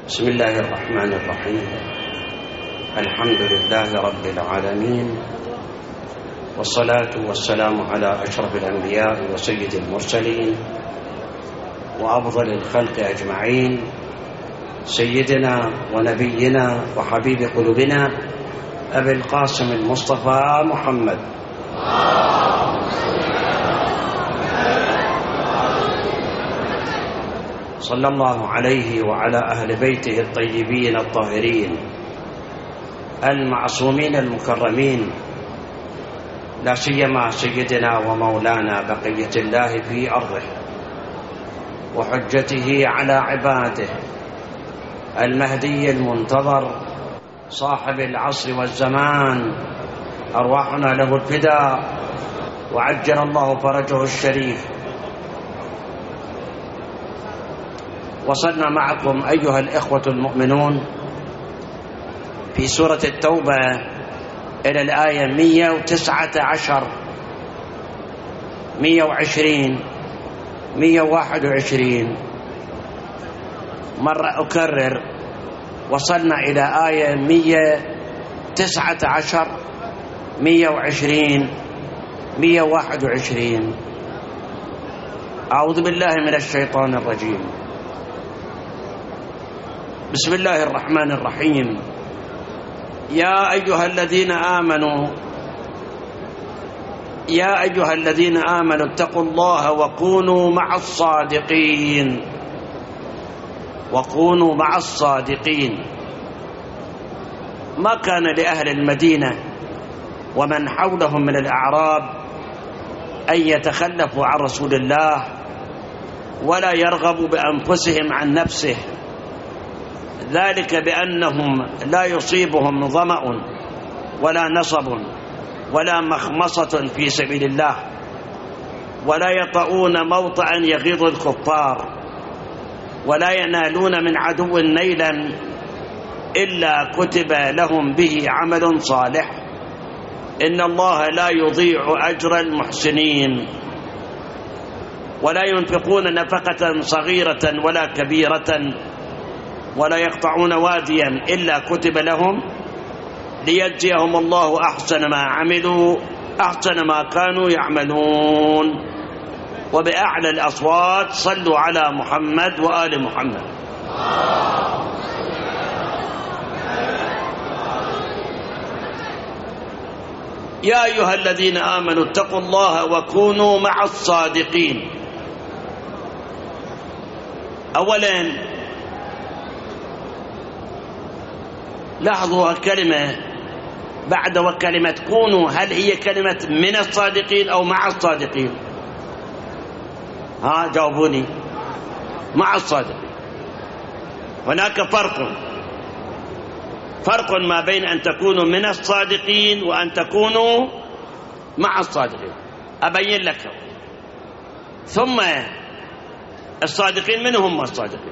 بسم الله الرحمن الرحيم. الحمد لله رب العالمين، والصلاة والسلام على أشرف الأنبياء وسيد المرسلين وأفضل الخلق أجمعين، سيدنا ونبينا وحبيب قلوبنا أبي القاسم المصطفى محمد صلى الله عليه وعلى أهل بيته الطيبين الطاهرين المعصومين المكرمين، لا سيما سيدنا ومولانا بقية الله في أرضه وحجته على عباده، المهدي المنتظر صاحب العصر والزمان، أرواحنا له الفداء وعجل الله فرجه الشريف. وصلنا معكم أيها الإخوة المؤمنون في سورة التوبة إلى الآية 119 120 121. مرة أكرر، وصلنا إلى آية 119 120 121. أعوذ بالله من الشيطان الرجيم. بسم الله الرحمن الرحيم. يا أيها الذين آمنوا اتقوا الله وكونوا مع الصادقين. ما كان لأهل المدينة ومن حولهم من الأعراب أن يتخلفوا عن رسول الله ولا يرغبوا بأنفسهم عن نفسه، ذلك بأنهم لا يصيبهم ظمأ ولا نصب ولا مخمصة في سبيل الله، ولا يطؤون موطئا يغيظ الكفار، ولا ينالون من عدو نيلا إلا كتب لهم به عمل صالح، إن الله لا يضيع أجر المحسنين. ولا ينفقون نفقة صغيرة ولا كبيرة، ولا يقطعون واديا إلا كتب لهم ليجزيهم الله أحسن ما عملوا، أحسن ما كانوا يعملون. وبأعلى الأصوات صلوا على محمد وآل محمد. يا أيها الذين آمنوا اتقوا الله وكونوا مع الصادقين. أولا لاحظوا الكلمة بعد وكلمة كونوا، هل هي كلمة من الصادقين أو مع الصادقين؟ جاوبوني. مع الصادقين. هناك فرق ما بين أن تكونوا من الصادقين وأن تكونوا مع الصادقين. أبين لك. ثم الصادقين من هم الصادقين؟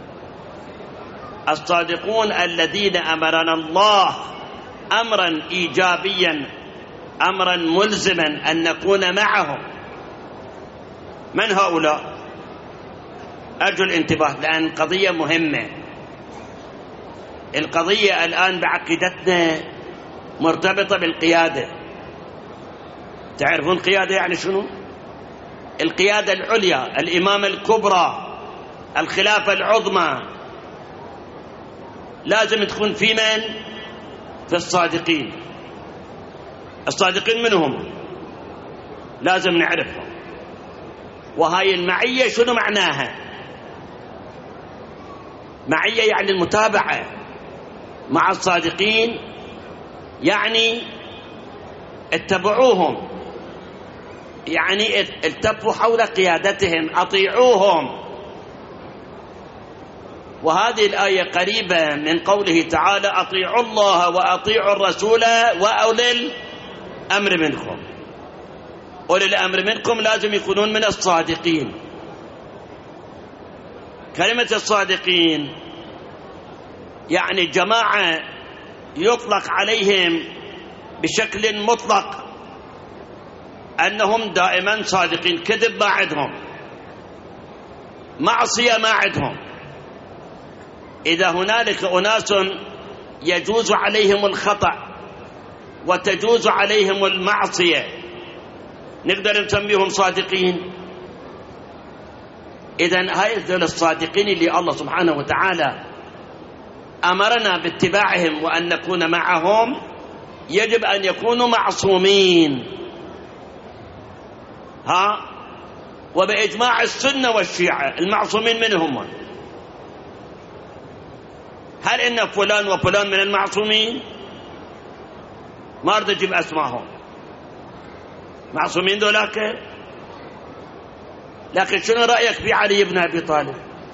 الصادقون الذين أمرنا الله أمرا إيجابيا، أمرا ملزما أن نكون معهم. من هؤلاء؟ أرجو الانتباه لأن قضية مهمة. القضية الآن بعقيدتنا مرتبطة بالقيادة. تعرفون القيادة يعني شنو؟ القيادة العليا، الإمامة الكبرى، الخلافة العظمى، لازم تكون في من؟ في الصادقين. الصادقين منهم لازم نعرفهم. وهاي المعية شنو معناها؟ معية يعني المتابعة. مع الصادقين يعني اتبعوهم، يعني التفوا حول قيادتهم، أطيعوهم. وهذه الآية قريبة من قوله تعالى أطيعوا الله وأطيعوا الرسول وأولي الأمر منكم. أولي الأمر منكم لازم يكونون من الصادقين. كلمة الصادقين يعني جماعة يطلق عليهم بشكل مطلق أنهم دائما صادقين، كذب ما عندهم، معصية ما عندهم، إذا هنالك أناس يجوز عليهم الخطأ وتجوز عليهم المعصية نقدر نسميهم صادقين؟ إذن هؤلاء الصادقين اللي الله سبحانه وتعالى أمرنا باتباعهم وأن نكون معهم يجب أن يكونوا معصومين. وبإجماع السنة والشيعة المعصومين منهم. هل إن فلان وفلان من المعصومين؟ ما أريد أجيب أسمائهم، معصومين ذولاك. لكن شنو رأيك في علي بن أبي طالب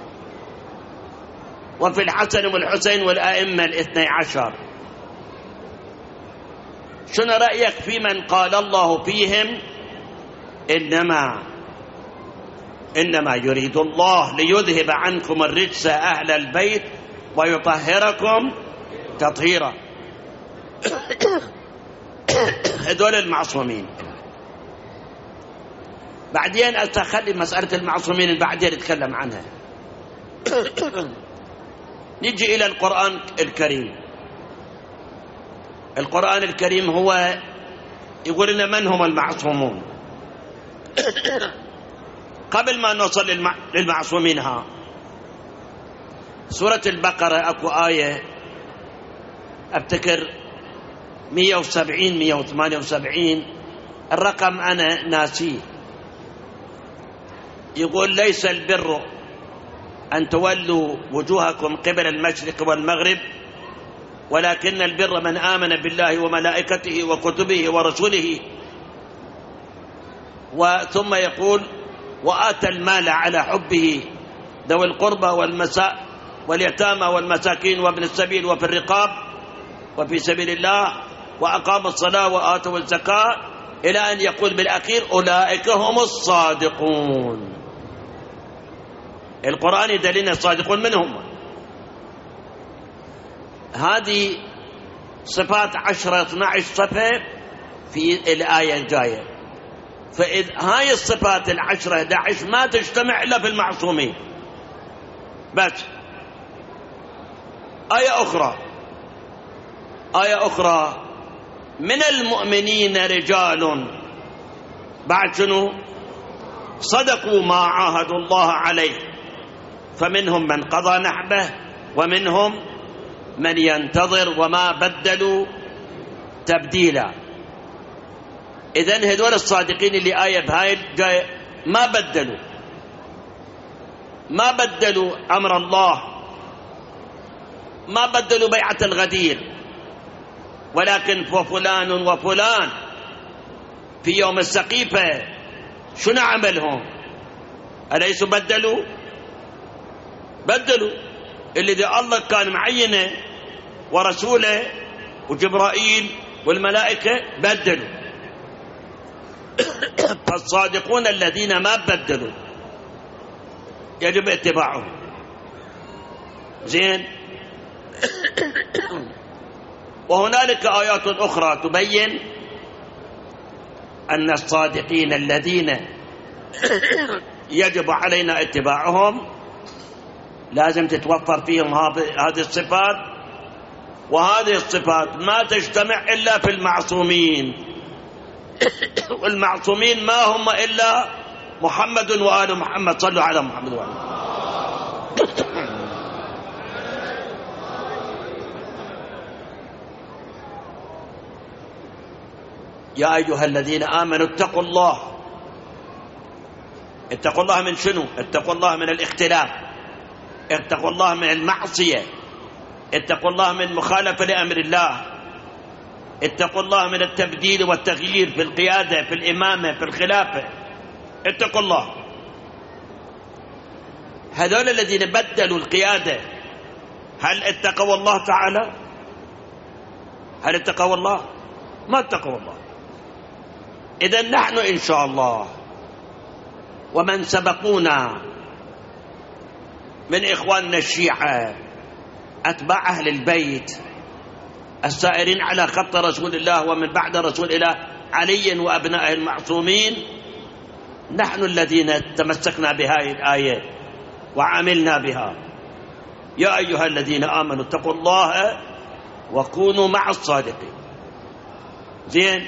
وفي الحسن والحسين والأئمة الاثني عشر؟ شنو رأيك في من قال الله فيهم إنما يريد الله ليذهب عنكم الرجس أهل البيت ويطهركم تطهيرا؟ هذول المعصومين. بعدين أخلي مسألة المعصومين بعدين نتكلم عنها. نجي إلى القرآن الكريم. القرآن الكريم هو يقول لنا من هم المعصومون. قبل ما نوصل للمعصومين سورة البقرة أكو آية أفتكر 170 178 الرقم أنا ناسيه، يقول ليس البر أن تولوا وجوهكم قبل المشرق والمغرب ولكن البر من آمن بالله وملائكته وكتبه ورسله. وثم يقول وآتى المال على حبه ذوي القربى واليتامى والمساكين وابن السبيل وفي الرقاب وفي سبيل الله وأقام الصلاة وآتوا الزكاة إلى أن يقول بالأخير أولئك هم الصادقون. القرآن يدلنا الصادقون منهم. هذه صفات 10-12 صفة في الآية الجاية. فإذ هاي الصفات 10-11 ما تجتمع إلا في المعصومين بس. آية أخرى من المؤمنين رجال بعد شنو صدقوا ما عاهدوا الله عليه فمنهم من قضى نحبه ومنهم من ينتظر وما بدلوا تبديلا. إذن هذول الصادقين اللي آية بهاي جاية ما بدلوا أمر الله، ما بدلوا بيعة الغدير، ولكن فلان وفلان في يوم السقيفة شنو عملهم؟ أليسوا بدلوا اللي دي الله كان معينه ورسوله وجبرائيل والملائكة بدلوا. فالصادقون الذين ما بدلوا يجب اتباعهم. زين. وهنالك آيات أخرى تبين أن الصادقين الذين يجب علينا اتباعهم لازم تتوفر فيهم هذه الصفات، وهذه الصفات ما تجتمع إلا في المعصومين. والمعصومين ما هم إلا محمد وآل محمد. صلوا على محمد وآل محمد. يا أيها الذين آمنوا اتقوا الله. اتقوا الله من شنو؟ اتقوا الله من الاختلاف، اتقوا الله من المعصية، اتقوا الله من مخالفة لأمر الله، اتقوا الله من التبديل والتغيير في القيادة في الإمامة في الخلافة. اتقوا الله. هذول الذين بدلوا القيادة هل اتقوا الله تعالى؟ هل اتقوا الله؟ ما اتقوا الله. إذن نحن إن شاء الله ومن سبقونا من إخواننا الشيعة أتباع أهل البيت السائرين على خط رسول الله ومن بعد رسول الله علي وأبنائه المعصومين، نحن الذين تمسكنا بهذه الآية وعملنا بها. يا أيها الذين آمنوا اتقوا الله وكونوا مع الصادقين. زين،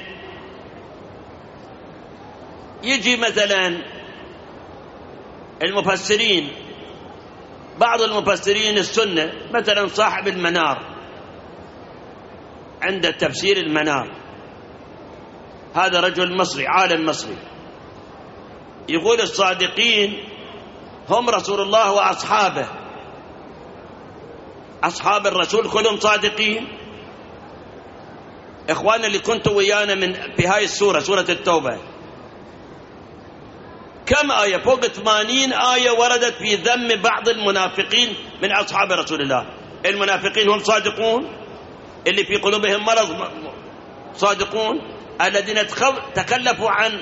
يجي مثلا المفسرين، بعض المفسرين السنة مثلا صاحب المنار، عند تفسير المنار، هذا رجل مصري عالم مصري، يقول الصادقين هم رسول الله وأصحابه. أصحاب الرسول كلهم صادقين. إخواننا اللي كنتوا ويانا في هاي السورة، سورة التوبة، كم آية؟ فوق 80 آية وردت في ذم بعض المنافقين من أصحاب رسول الله. المنافقين هم صادقون، اللي في قلوبهم مرض صادقون، الذين تكلفوا عن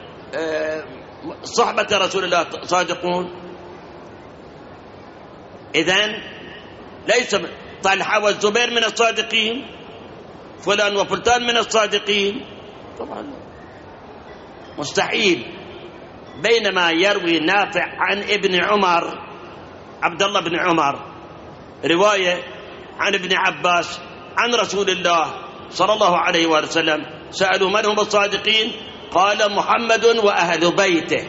صحبة رسول الله صادقون. إذن ليس طلحة والزبير من الصادقين، فلان وفلان من الصادقين، طبعا مستحيل. بينما يروي نافع عن ابن عمر، عبد الله بن عمر، رواية عن ابن عباس عن رسول الله صلى الله عليه وسلم، سألوا من هم الصادقين؟ قال محمد وأهل بيته.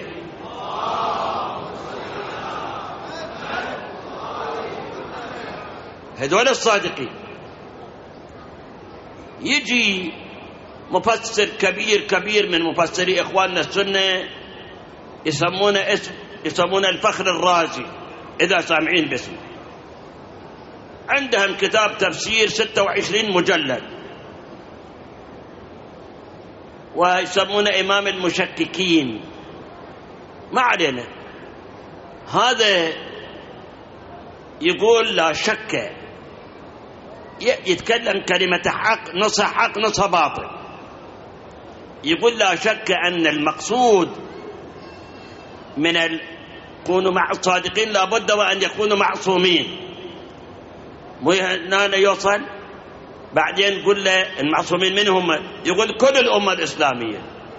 هذول الصادقين. يجي مفسر كبير من مفسري إخواننا السنة يسمونه الفخر الرازي، إذا سامعين باسمه. عندهم كتاب تفسير 26 مجلد، ويسمونه إمام المشككين. ما علينا. هذا يقول لا شك، يتكلم كلمة حق، نصها حق نصها باطل. يقول لا شك أن المقصود من كونوا مع الصادقين لابد وأن يكونوا معصومين. مو هنا يوصل بعدين يقول له المعصومين من هم؟ يقول كل الأمة الإسلامية،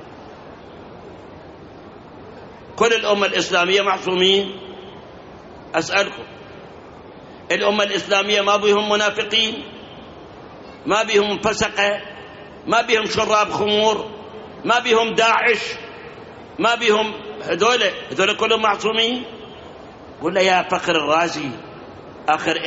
كل الأمة الإسلامية معصومين. أسألكم، الأمة الإسلامية ما بهم منافقين؟ ما بهم فسقة؟ ما بهم شراب خمور؟ ما بهم داعش؟ ما بهم هذول كلهم معصومين؟ قل له يا فخر الرازي، آخر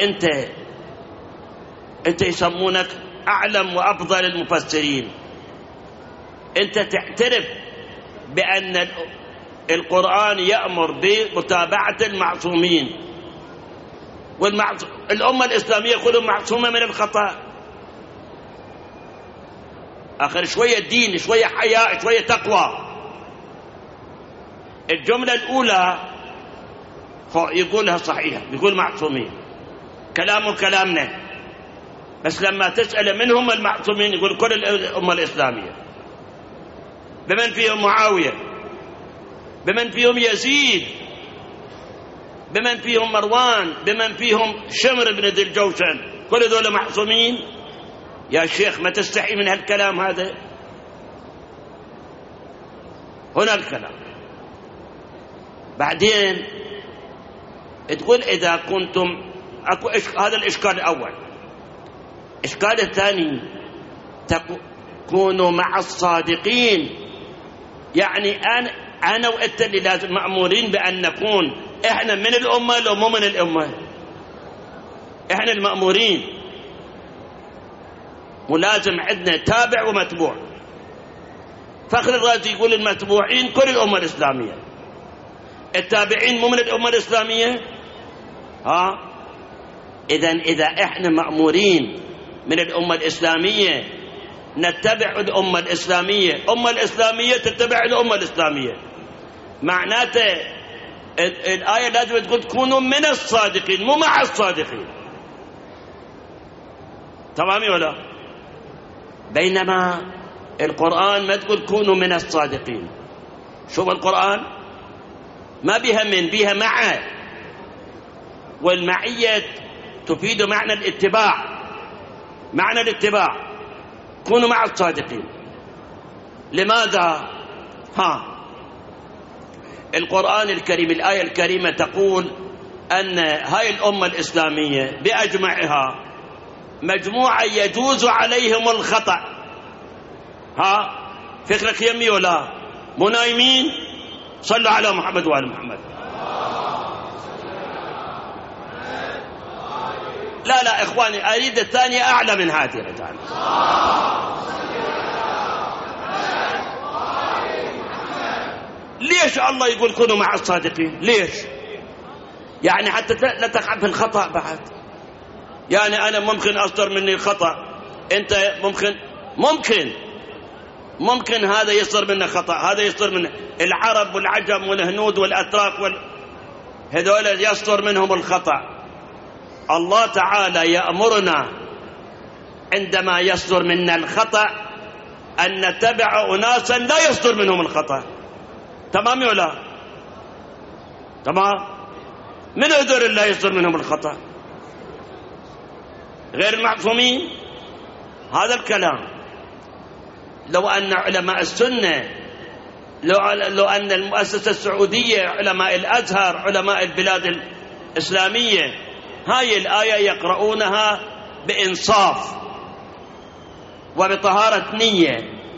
أنت يسمونك أعلم وأفضل المفسرين، أنت تعترف بأن القرآن يأمر بمتابعة المعصومين، والأمة الإسلامية كلهم معصومة من الخطأ. آخر شوية دين، شوية حياء، شوية تقوى. الجملة الأولى يقولها صحيحة، يقول معصومين، كلامه كلامنا، بس لما تسأل من هم المعصومين يقول كل الأمة الإسلامية. بمن فيهم معاوية، بمن فيهم يزيد، بمن فيهم مروان، بمن فيهم شمر بن ذي الجوشن، كل دول معصومين؟ يا شيخ ما تستحي من هالكلام هذا؟ هنا الكلام. بعدين تقول إذا كنتم هذا الإشكال الأول. الإشكال الثاني تكونوا مع الصادقين، يعني أنا وأنت اللي لازم مأمورين بأن نكون إحنا من الأمة لو مو من الأمة، إحنا المأمورين، ولازم عندنا تابع ومتبوع. فخر الرازي يقول المتبوعين كل الأمة الإسلامية، التابعين مو من الأمة الإسلامية. إذا إحنا مأمورين من الأمة الإسلامية نتبع الأمة الإسلامية، الأمة الإسلامية تتبع الأمة الإسلامية. معناته الآية لازم تقول كونوا من الصادقين مو مع الصادقين. تمام ولا؟ بينما القرآن ما تقول كونوا من الصادقين. شوف القرآن ما بها من، بها مع، والمعية تفيد معنى الاتباع، معنى الاتباع. كونوا مع الصادقين. لماذا؟ القرآن الكريم، الآية الكريمة تقول أن هاي الأمة الإسلامية بأجمعها مجموعة يجوز عليهم الخطأ. ها فكرك يمي ولا مو نايمين؟ صلوا على محمد وآل محمد. لا إخواني، أريد الثانية أعلى من هذه الرجال. ليش الله يقول كونوا مع الصادقين؟ ليش؟ يعني حتى لا تقع في الخطأ بعد. يعني أنا ممكن أصدر مني الخطأ، أنت ممكن هذا يصدر منه خطأ، هذا يصدر منه. العرب والعجم والهنود والأتراك هذول يصدر منهم الخطأ. الله تعالى يأمرنا عندما يصدر منا الخطأ أن نتبع أناسا لا يصدر منهم الخطأ. تمام ولا تمام؟ من هذول لا يصدر منهم الخطأ؟ غير المعصومين. هذا الكلام لو أن علماء السنة، لو أن المؤسسة السعودية، علماء الأزهر، علماء البلاد الإسلامية هاي الآية يقرؤونها بإنصاف وبطهارة نية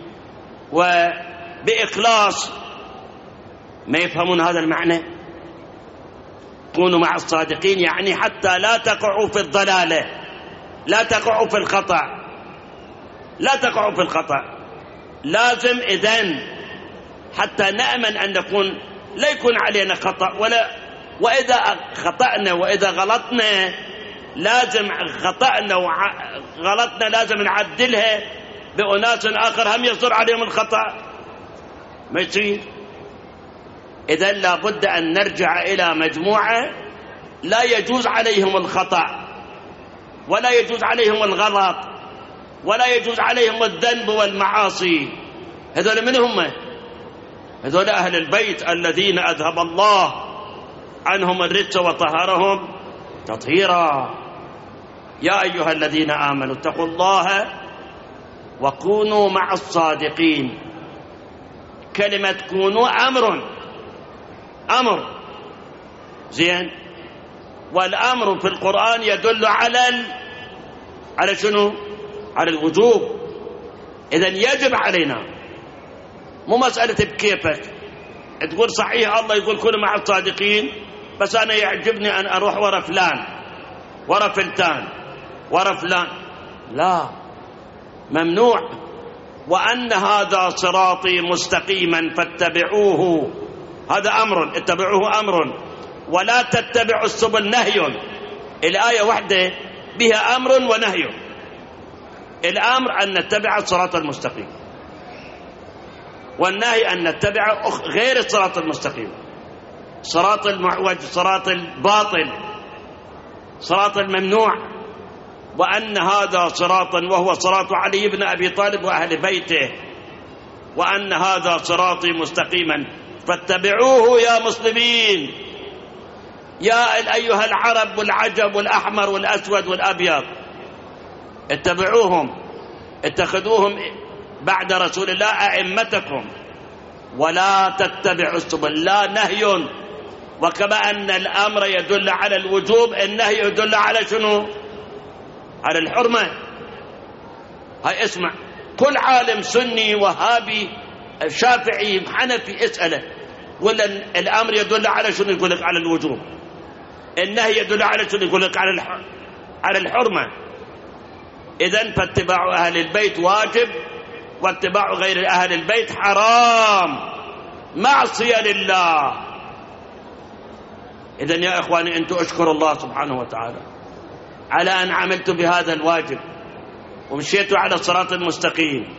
وبإخلاص، ما يفهمون هذا المعنى. كونوا مع الصادقين يعني حتى لا تقعوا في الضلالة، لا تقعوا في الخطأ، لا تقعوا في الخطأ. لازم إذن حتى نأمن أن لا يكون علينا خطأ، وإذا خطأنا وإذا غلطنا لازم خطأنا وغلطنا لازم نعدلها بأناس آخر هم يصدر عليهم الخطأ، ما يصير. إذن لابد أن نرجع إلى مجموعة لا يجوز عليهم الخطأ ولا يجوز عليهم الغلط ولا يجوز عليهم الذنب والمعاصي. هذول من هم؟ هذول أهل البيت الذين أذهب الله عنهم الرجس وطهرهم تطهيرا. يا أيها الذين آمنوا اتقوا الله وكونوا مع الصادقين. كلمة كونوا أمر زين، والأمر في القرآن يدل على شنو؟ على الوجوب. إذن يجب علينا، مو مسألة بكيفك تقول صحيح الله يقول كونوا مع الصادقين بس أنا يعجبني أن أروح ورا فلان ورا فلتان ورا فلان، لا، ممنوع. وأن هذا صراطي مستقيما فاتبعوه، هذا أمر، اتبعوه أمر، ولا تتبعوا السبل نهي. الآية واحدة بها أمر ونهي. الأمر أن نتبع الصراط المستقيم، والنهي أن نتبع غير الصراط المستقيم، صراط المعوج، صراط الباطل، صراط الممنوع. وأن هذا صراطا وهو صراط علي بن أبي طالب وأهل بيته، وأن هذا صراطي مستقيما فاتبعوه يا مسلمين، يا أيها العرب والعجب والأحمر والأسود والأبيض، اتبعوهم، اتخذوهم بعد رسول الله أئمتكم، ولا تتبعوا السبل. لا نهي، وكما أن الأمر يدل على الوجوب النهي يدل على شنو؟ على الحرمة. هاي اسمع، كل عالم سني وهابي شافعي حنفي اسأله، ولا الأمر يدل على شنو؟ يقول لك على الوجوب. النهي يدل على شنو؟ يقول لك على الحرمة. إذن فاتباع أهل البيت واجب، واتباع غير أهل البيت حرام، معصية لله. إذن يا إخواني أنتم اشكروا الله سبحانه وتعالى على أن عملتوا بهذا الواجب ومشيتوا على الصراط المستقيم،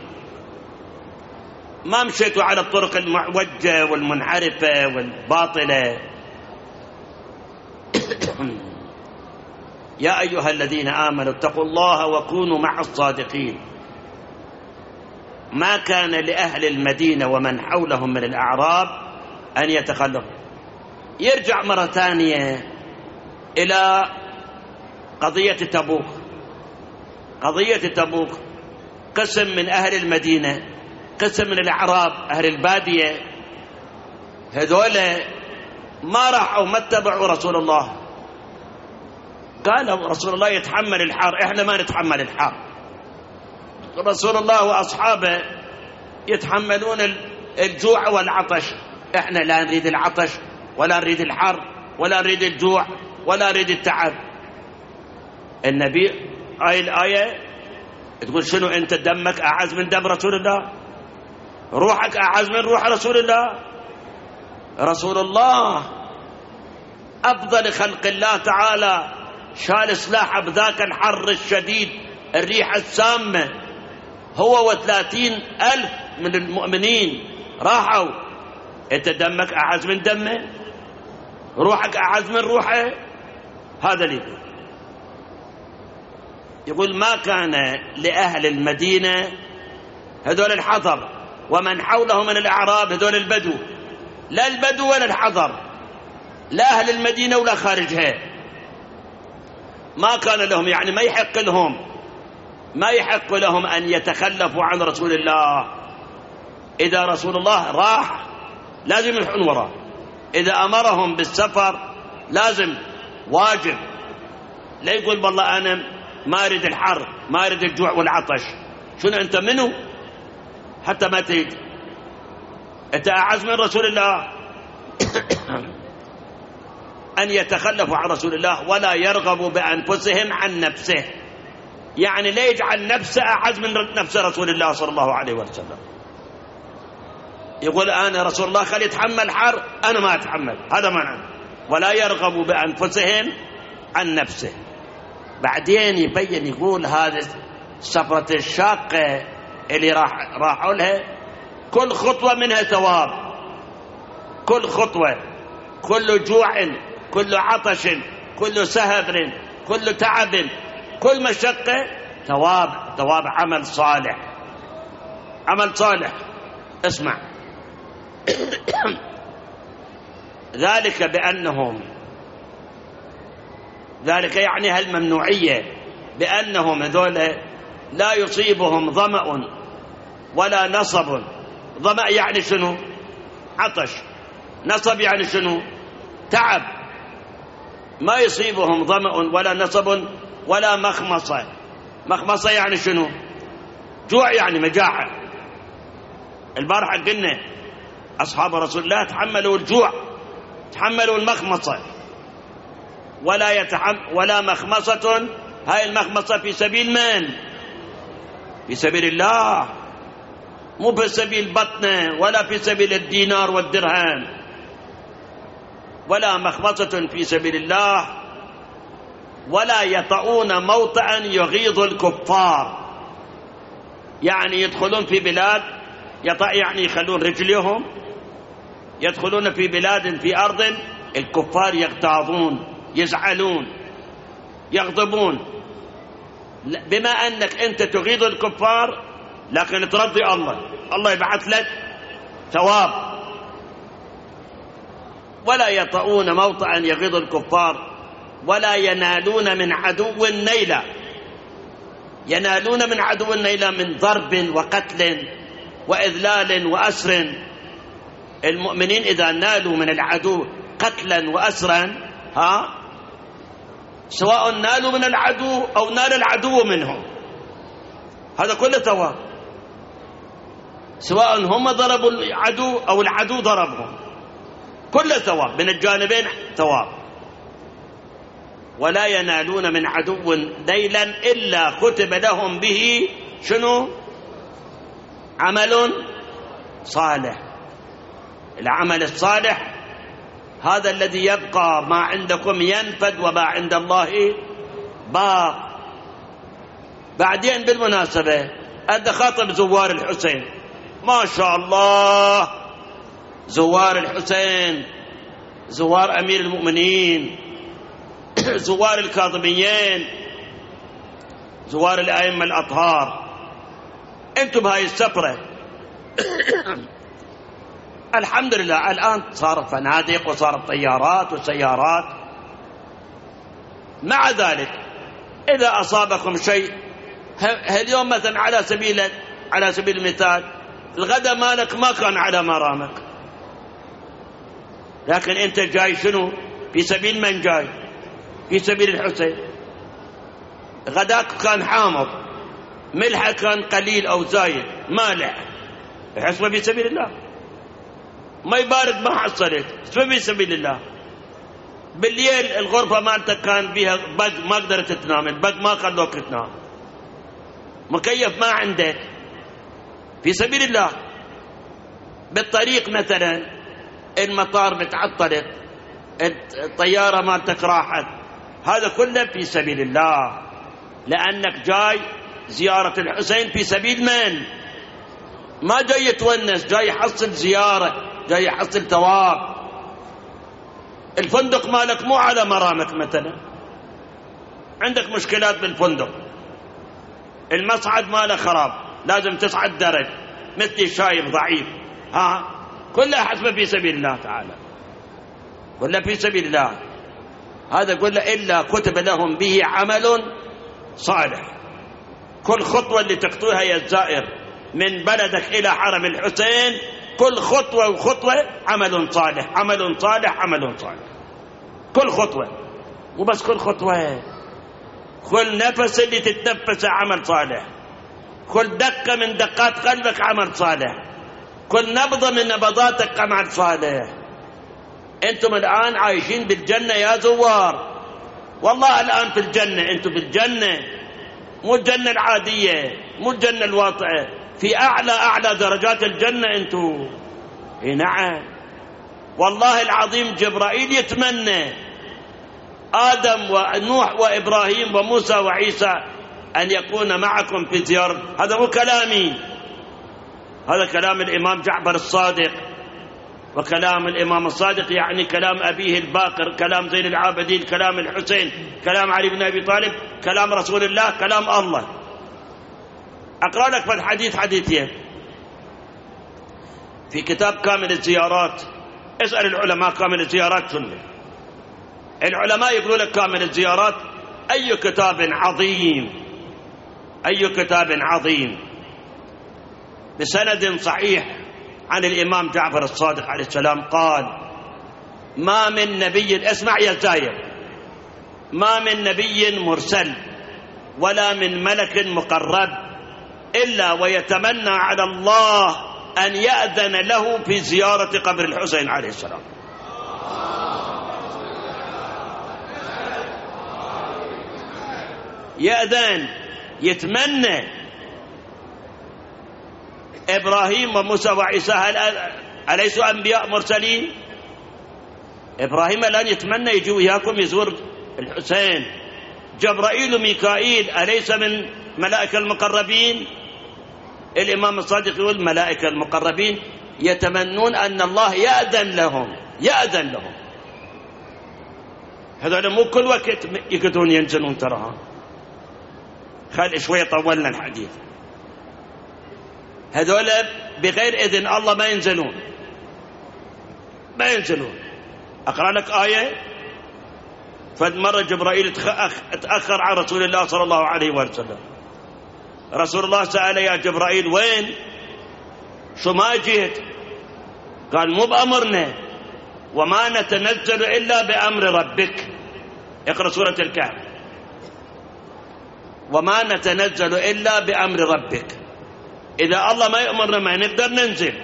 ما مشيتوا على الطرق المعوجة والمنحرفة والباطلة. يا أيها الذين آمنوا اتقوا الله وكونوا مع الصادقين. ما كان لأهل المدينة ومن حولهم من الأعراب أن يتخلفوا. يرجع مرة ثانية إلى قضية تبوك. قضية تبوك قسم من أهل المدينة، قسم من الأعراب أهل البادية، هذول ما راحوا ما اتبعوا رسول الله قال رسول الله يتحمل الحار، إحنا ما نتحمل الحار. رسول الله وأصحابه يتحملون الجوع والعطش، إحنا لا نريد العطش ولا نريد الحر ولا نريد الجوع ولا نريد التعب. النبي الآية تقول شنو؟ أنت دمك أعز من دم رسول الله، روحك أعز من روح رسول الله. رسول الله أفضل خلق الله تعالى شال سلاحه بذاك الحر الشديد، الريحة السامة، هو و30,000 من المؤمنين راحوا. أنت دمك أعز من دمه، روحك أعز من روحه. هذا اللي يقول ما كان لأهل المدينة، هذول الحضر، ومن حوله من الأعراب، هذول البدو، لا البدو ولا الحضر، لا أهل المدينة ولا خارجها، ما كان لهم، يعني ما يحق لهم أن يتخلفوا عن رسول الله. إذا رسول الله راح لازم يلحقون وراه، إذا أمرهم بالسفر لازم واجب. لا يقول والله أنا ما أريد الحر، ما أريد الجوع والعطش. شنو أنت منه حتى ما تريد؟ أنت أعز من رسول الله. أن يتخلفوا عن رسول الله ولا يرغبوا بأنفسهم عن نفسه، يعني لا يجعل نفسه أعز من نفس رسول الله صلى الله عليه وسلم. يقول أنا رسول الله خلي يتحمل حر، أنا ما أتحمل، هذا معنى. ولا يرغبوا بأنفسهم عن نفسه. بعدين يبين يقول هذه السفرة الشاقة اللي راحوا لها كل خطوة منها ثواب، كل خطوة، كل جوع، كل عطش، كل سهر، كل تعب، كل مشقة ثواب عمل صالح، عمل صالح. اسمع. ذلك يعني هالممنوعية، بأنهم هذول لا يصيبهم ظمأ ولا نصب. ظمأ يعني شنو؟ عطش. نصب يعني شنو؟ تعب. ما يصيبهم ظمأ ولا نصب ولا مخمصة. مخمصة يعني شنو؟ جوع، يعني مجاعة. البارحة قلنا أصحاب رسول الله تحملوا الجوع، تحملوا المخمصة. ولا مخمصة، هاي المخمصة في سبيل من؟ في سبيل الله، مو في سبيل بطنه ولا في سبيل الدينار والدرهم. ولا مخمصة في سبيل الله. ولا يطؤون موطئا يغيظ الكفار، يعني يدخلون في بلاد، يطأ يعني يخلون رجليهم، يدخلون في بلاد في أرض الكفار يغتاظون، يزعلون، يغضبون. بما أنك أنت تغيظ الكفار لكن ترضي الله يبعث لك ثواب. ولا يطؤون موطئا يغيظ الكفار ولا ينالون من عدو نيلا. ينالون من عدو نيلا من ضرب وقتل وإذلال وأسر. المؤمنين إذا نالوا من العدو قتلا وأسرا، سواء نالوا من العدو أو نال العدو منهم، هذا كله ثواب، سواء هم ضربوا العدو أو العدو ضربهم، كله ثواب من الجانبين، ثواب. ولا ينالون من عدو نيلا إلا كتب لهم به شنو؟ عمل صالح. العمل الصالح هذا الذي يبقى، ما عندكم ينفد وما عند الله باق. بعدين بالمناسبة أدى خاطب زوار الحسين، ما شاء الله، زوار الحسين، زوار أمير المؤمنين، زوار الكاظميين، زوار الأئمة الأطهار، أنتم بهاي السفرة. الحمد لله الآن صارت فنادق وصارت طيارات وسيارات. مع ذلك إذا أصابكم شيء اليوم مثلا على سبيل المثال، الغدا مالك ما كان على مرامك، لكن أنت جاي شنو؟ في سبيل من جاي؟ في سبيل الحسين. غداك كان حامض، ملحه كان قليل أو زايد مالح، يحسبه في سبيل الله. ما يبارد ما حصلت، اسمه في سبيل الله. بالليل الغرفة مالتك كان فيها بق، ما قدرت تنام، البق ما خلوك تنام، مكيف ما عندك، في سبيل الله. بالطريق مثلا المطار متعطلت، الطيارة مالتك راحت، هذا كله في سبيل الله، لأنك جاي زيارة الحسين في سبيل من؟ ما جاي يتونس، جاي يحصل زيارة، جاي يحصل ثواب. الفندق مالك مو على مرامك، مثلا عندك مشكلات بالفندق، المصعد ماله خراب، لازم تصعد درج، مثلي شايب ضعيف، كلها حسبه في سبيل الله تعالى، كلها في سبيل الله. هذا كله إلا كتب لهم به عمل صالح. كل خطوة اللي تخطوها يا الزائر من بلدك إلى حرم الحسين، كل خطوة وخطوة عمل صالح، عمل صالح، عمل صالح. كل خطوة، مو بس كل خطوة، كل نفس اللي تتنفسه عمل صالح، كل دقة من دقات قلبك عمل صالح، كل نبضة من نبضاتك عمل صالح. أنتم الآن عايشين بالجنة يا زوار، والله الآن في الجنة، أنتم بالجنة، مو الجنة العادية، مو الجنة الواطئة، في أعلى درجات الجنة أنتم. نعم والله العظيم، جبرائيل يتمنى آدم ونوح وإبراهيم وموسى وعيسى أن يكون معكم في زيارة. هذا مو كلامي، هذا كلام الإمام جعفر الصادق، وكلام الإمام الصادق يعني كلام أبيه الباقر، كلام زين العابدين، كلام الحسين، كلام علي بن أبي طالب، كلام رسول الله، كلام الله. أقرأ لك في الحديث حديثين في كتاب كامل الزيارات. اسأل العلماء كامل الزيارات شنو، العلماء يقولوا لك كامل الزيارات أي كتاب عظيم، أي كتاب عظيم، بسند صحيح عن الإمام جعفر الصادق عليه السلام قال: ما من نبي، اسمع يا زاير، ما من نبي مرسل ولا من ملك مقرب إلا ويتمنى على الله أن يأذن له في زيارة قبر الحسين عليه السلام. يأذن، يتمنى. إبراهيم وموسى وعيسى أليسوا أنبياء مرسلين؟ إبراهيم الآن يتمنى يجي وياكم يزور الحسين. جبرائيل وميكائيل أليس من ملائكة المقربين؟ الإمام الصادق يقول ملائكة المقربين يتمنون أن الله يأذن لهم، يأذن لهم. هذول مو كل وقت يقدرون ينزلون، تراها خل شوي طولنا الحديث. هذول بغير إذن الله ما ينزلون، ما ينزلون. أقرأ لك آية. فمرة جبرائيل تأخر عن رسول الله صلى الله عليه وسلم. رسول الله سأل: يا جبرائيل وين؟ شو ما جيت؟ قال: مو بأمرنا، وما نتنزل إلا بأمر ربك. اقرأ سورة الكهف. وما نتنزل إلا بأمر ربك. إذا الله ما يأمرنا ما نقدر ننزل.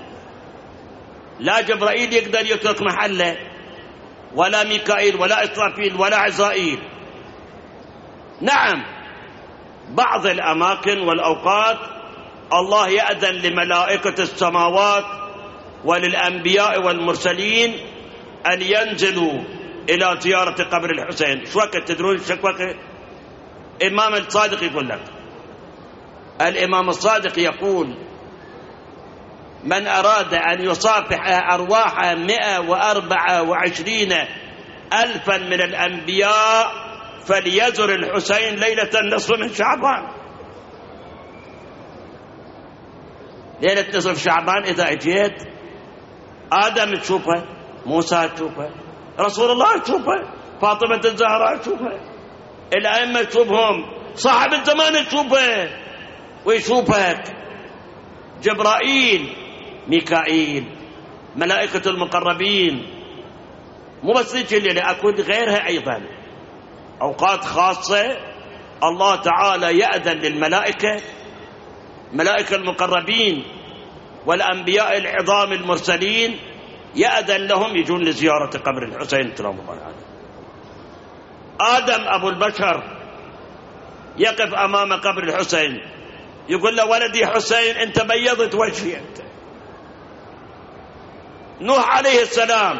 لا جبرائيل يقدر يترك محله، ولا ميكائيل ولا إسرافيل ولا عزائيل. نعم بعض الأماكن والأوقات الله يأذن لملائكة السماوات وللأنبياء والمرسلين أن ينزلوا إلى زيارة قبر الحسين. شو وقت تدرون شو وقت؟ الإمام الصادق يقول لك، الإمام الصادق يقول: من أراد أن يصافح أرواح 124,000 من الأنبياء فليزر الحسين ليلة النصف من شعبان. ليلة نصف شعبان إذا أجيت آدم تشوفه، موسى تشوفه، رسول الله تشوفه، فاطمة الزهراء تشوفه، الأئمة تشوفهم، صاحب الزمان تشوفه ويشوفك، جبرائيل، ميكائيل، ملائكة المقربين. مو بس ذيك الليلة، أكون غيرها أيضا، أوقات خاصة الله تعالى يأذن للملائكة، ملائكة المقربين والأنبياء العظام المرسلين، يأذن لهم يجون لزيارة قبر الحسين سلام الله عليه. آدم أبو البشر يقف أمام قبر الحسين يقول له ولدي حسين أنت بيضت وجهي أنت. نوح عليه السلام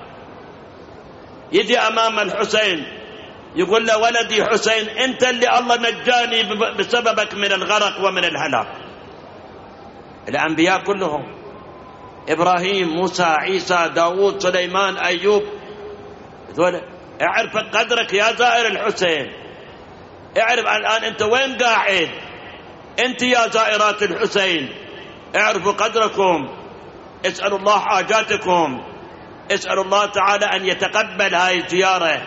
يجي أمام الحسين يقول له ولدي حسين أنت اللي الله نجاني بسببك من الغرق ومن الهلاك. الأنبياء كلهم، إبراهيم، موسى، عيسى، داود، سليمان، أيوب، اعرف قدرك يا زائر الحسين، اعرف الآن أنت وين قاعد، أنت يا زائرات الحسين اعرفوا قدركم، اسألوا الله حاجاتكم، اسألوا الله تعالى أن يتقبل هاي الزيارة،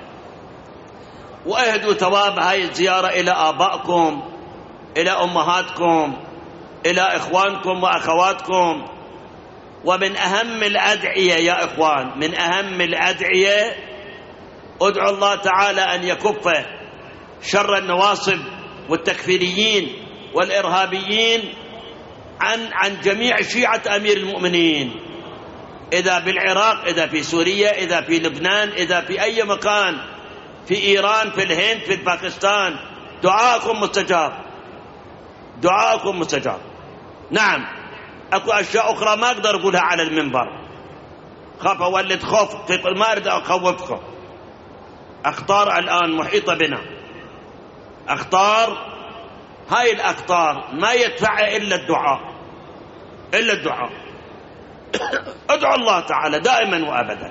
وأهدوا ثواب هاي الزيارة إلى آبائكم، إلى أمهاتكم، إلى إخوانكم وأخواتكم. ومن أهم الأدعية يا إخوان، من أهم الأدعية أدعو الله تعالى أن يكف شر النواصب والتكفيريين والإرهابيين عن جميع شيعة أمير المؤمنين، إذا بالعراق، إذا في سوريا، إذا في لبنان، إذا في أي مكان، في إيران، في الهند، في باكستان. دعاءكم مستجاب، دعاءكم مستجاب. نعم، أكو أشياء أخرى ما أقدر أقولها على المنبر، خاف أولد خوف، ما أريد أخوفكم. أخطار الآن محيطة بنا، أخطار، هاي الأخطار ما يدفعها إلا الدعاء، إلا الدعاء. ادعوا الله تعالى دائما وأبدا.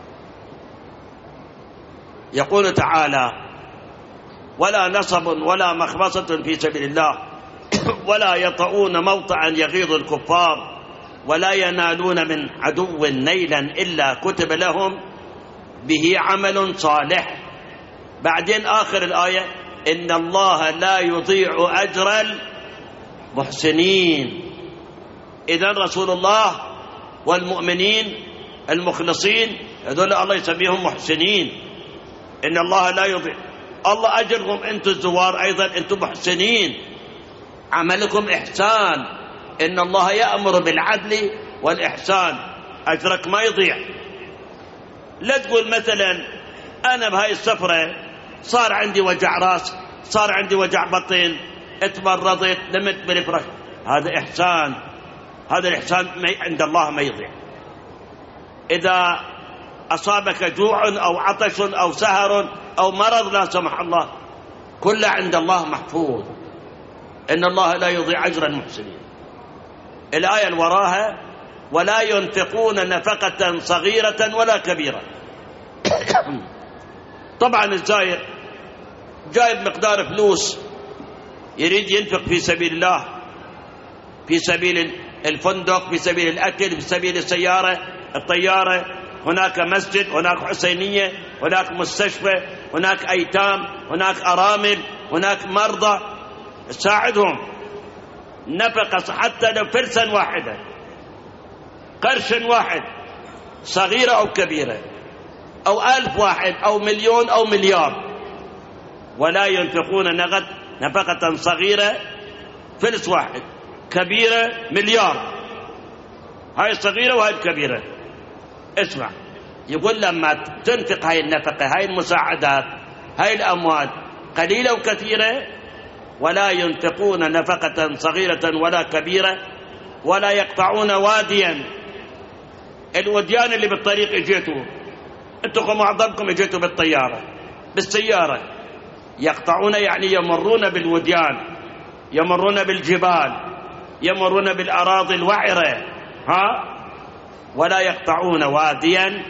يقول تعالى ولا نصب ولا مخمصة في سبيل الله ولا يطؤون موطئا يغيظ الكفار ولا ينالون من عدو نيلا إلا كتب لهم به عمل صالح. بعدين آخر الآية إن الله لا يضيع أجر المحسنين. إذن رسول الله والمؤمنين المخلصين هذول الله يسميهم محسنين. إن الله لا يضيع، الله أجرهم أنتم الزوار أيضا أنتم محسنين، عملكم إحسان. إن الله يأمر بالعدل والإحسان، أجرك ما يضيع. لا تقول مثلا أنا بهاي السفرة صار عندي وجع راس، صار عندي وجع بطن، اتمرضت، نمت بالفراش، هذا إحسان، هذا الإحسان عند الله ما يضيع. إذا أصابك جوع أو عطش أو سهر أو مرض لا سمح الله، كله عند الله محفوظ. إن الله لا يضيع أجر المحسنين. الآية اللي وراها ولا ينفقون نفقة صغيرة ولا كبيرة. طبعا الزائر جايب مقدار فلوس يريد ينفق في سبيل الله، في سبيل الفندق، في سبيل الأكل، في سبيل السيارة، الطيارة، هناك مسجد، هناك حسينية، هناك مستشفى، هناك أيتام، هناك أرامل، هناك مرضى، ساعدهم. نفقة حتى لو فرسا واحدة، قرش واحد، صغيرة أو كبيرة، أو 1000 واحد أو مليون أو مليار. ولا ينفقون نفقة صغيرة فلس واحد، كبيرة مليار. هاي الصغيرة وهاي الكبيرة. اسمع، يقول لما تنفق هاي النفقة، هاي المساعدات، هاي الأموال قليلة وكثيرة، ولا ينفقون نفقة صغيرة ولا كبيرة ولا يقطعون واديا. الوديان اللي بالطريق اجيتوا انتم معظمكم اجيتوا بالطيارة بالسيارة، يقطعون يعني يمرون بالوديان، يمرون بالجبال، يمرون بالأراضي الوعرة، ولا يقطعون واديا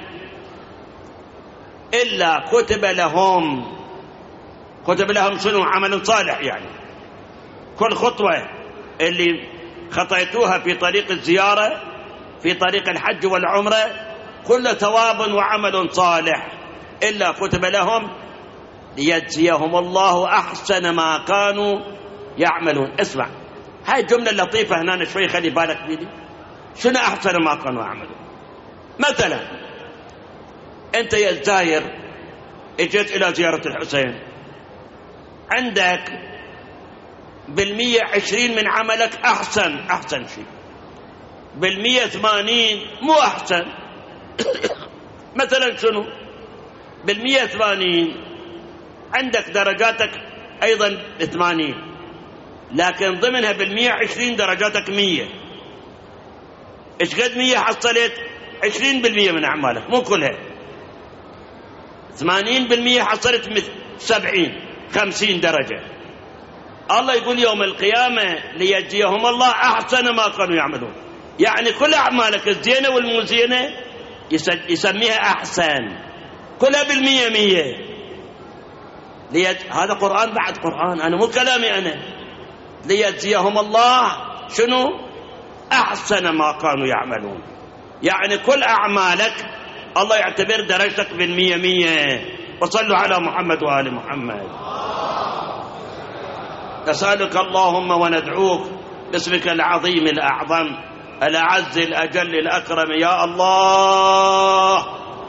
إلا كتب لهم. كتب لهم شنو؟ عمل صالح. يعني كل خطوة اللي خطيتوها في طريق الزيارة، في طريق الحج والعمرة، كل ثواب وعمل صالح إلا كتب لهم ليجزيهم الله أحسن ما كانوا يعملون. اسمع هاي الجملة اللطيفة هنا شوي خلي بالك بيدي. شنو أحسن ما كانوا يعملون؟ مثلا أنت يا الزاير اجيت إلى زيارة الحسين، عندك بالمية 20 من عملك أحسن شيء، بالمية 80 مو أحسن. مثلا شنو؟ بالمية 80 عندك درجاتك أيضا 80، لكن ضمنها بالمية 20 درجاتك 100. إيش قد 100 حصلت؟ 20% من أعمالك، مو كلها. 80% حصلت 70 50 درجة. الله يقول يوم القيامة ليجزيهم الله أحسن ما كانوا يعملون، يعني كل أعمالك الزينة والمزينة يسميها أحسن، كلها بالمية 100. هذا قرآن بعد قرآن، أنا مو كلامي أنا. ليجزيهم الله شنو؟ أحسن ما كانوا يعملون، يعني كل أعمالك الله يعتبر درجتك بالمية 100. وصلوا على محمد وآل محمد. نسألك اللهم وندعوك باسمك العظيم الأعظم الأعز الأجل الأكرم يا الله،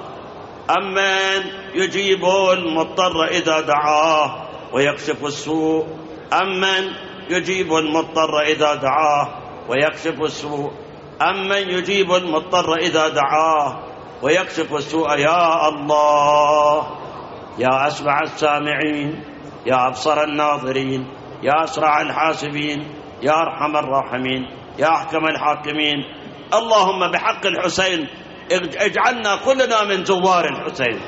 أمن يجيب المضطر إذا دعاه ويكشف السوء، أمن يجيب المضطر إذا دعاه ويكشف السوء، أمن يجيب المضطر إذا دعاه ويكشف السوء يا الله، يا أسمع السامعين، يا أبصر الناظرين، يا أسرع الحاسبين، يا أرحم الراحمين، يا أحكم الحاكمين. اللهم بحق الحسين اجعلنا كلنا من زوار الحسين،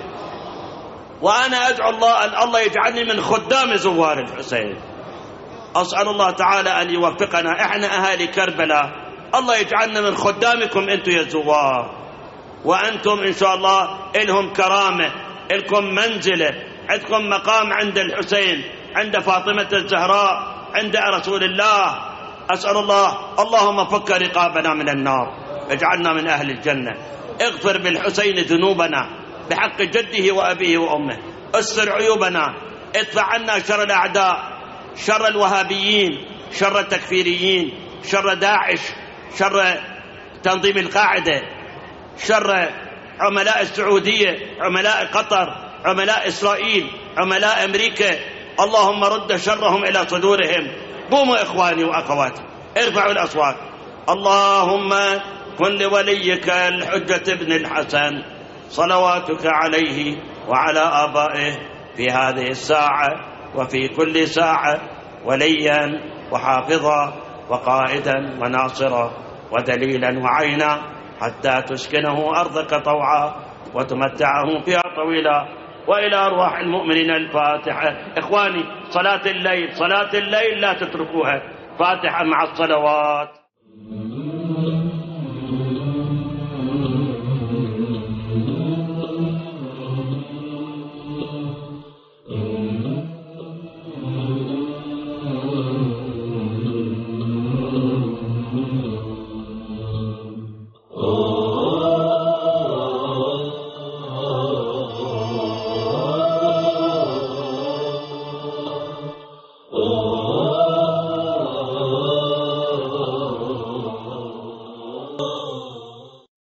وأنا أدعو الله يجعلني من خدام زوار الحسين. أسأل الله تعالى أن يوفقنا إحنا أهالي كربلاء، الله يجعلنا من خدامكم أنتم يا زوار، وأنتم إن شاء الله إلهم كرامة، إلكم منزلة، عندكم مقام عند الحسين، عند فاطمة الزهراء، عند رسول الله. أسأل الله اللهم فك رقابنا من النار، اجعلنا من أهل الجنة. اغفر بالحسين ذنوبنا بحق جده وأبيه وأمه، استر عيوبنا، ادفع عنا شر الأعداء، شر الوهابيين، شر التكفيريين، شر داعش، شر تنظيم القاعدة، شر عملاء السعودية، عملاء قطر، عملاء إسرائيل، عملاء أمريكا. اللهم رد شرهم إلى صدورهم. قوموا إخواني وأخواتي ارفعوا الأصوات. اللهم كن لوليك الحجة ابن الحسن صلواتك عليه وعلى آبائه في هذه الساعة وفي كل ساعة وليا وحافظا وقائدا وناصرا ودليلا وعينا، حتى تسكنه أرضك طوعا وتمتعه فيها طويلا. وإلى أرواح المؤمنين الفاتحة. إخواني صلاة الليل لا تتركوها، فاتحة مع الصلوات.